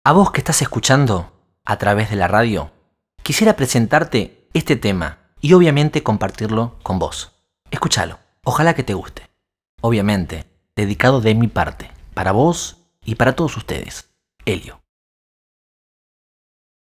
A vos que estás escuchando a través de la radio, quisiera presentarte este tema y obviamente compartirlo con vos. Escúchalo, ojalá que te guste. Obviamente, dedicado de mi parte, para vos y para todos ustedes. Elio.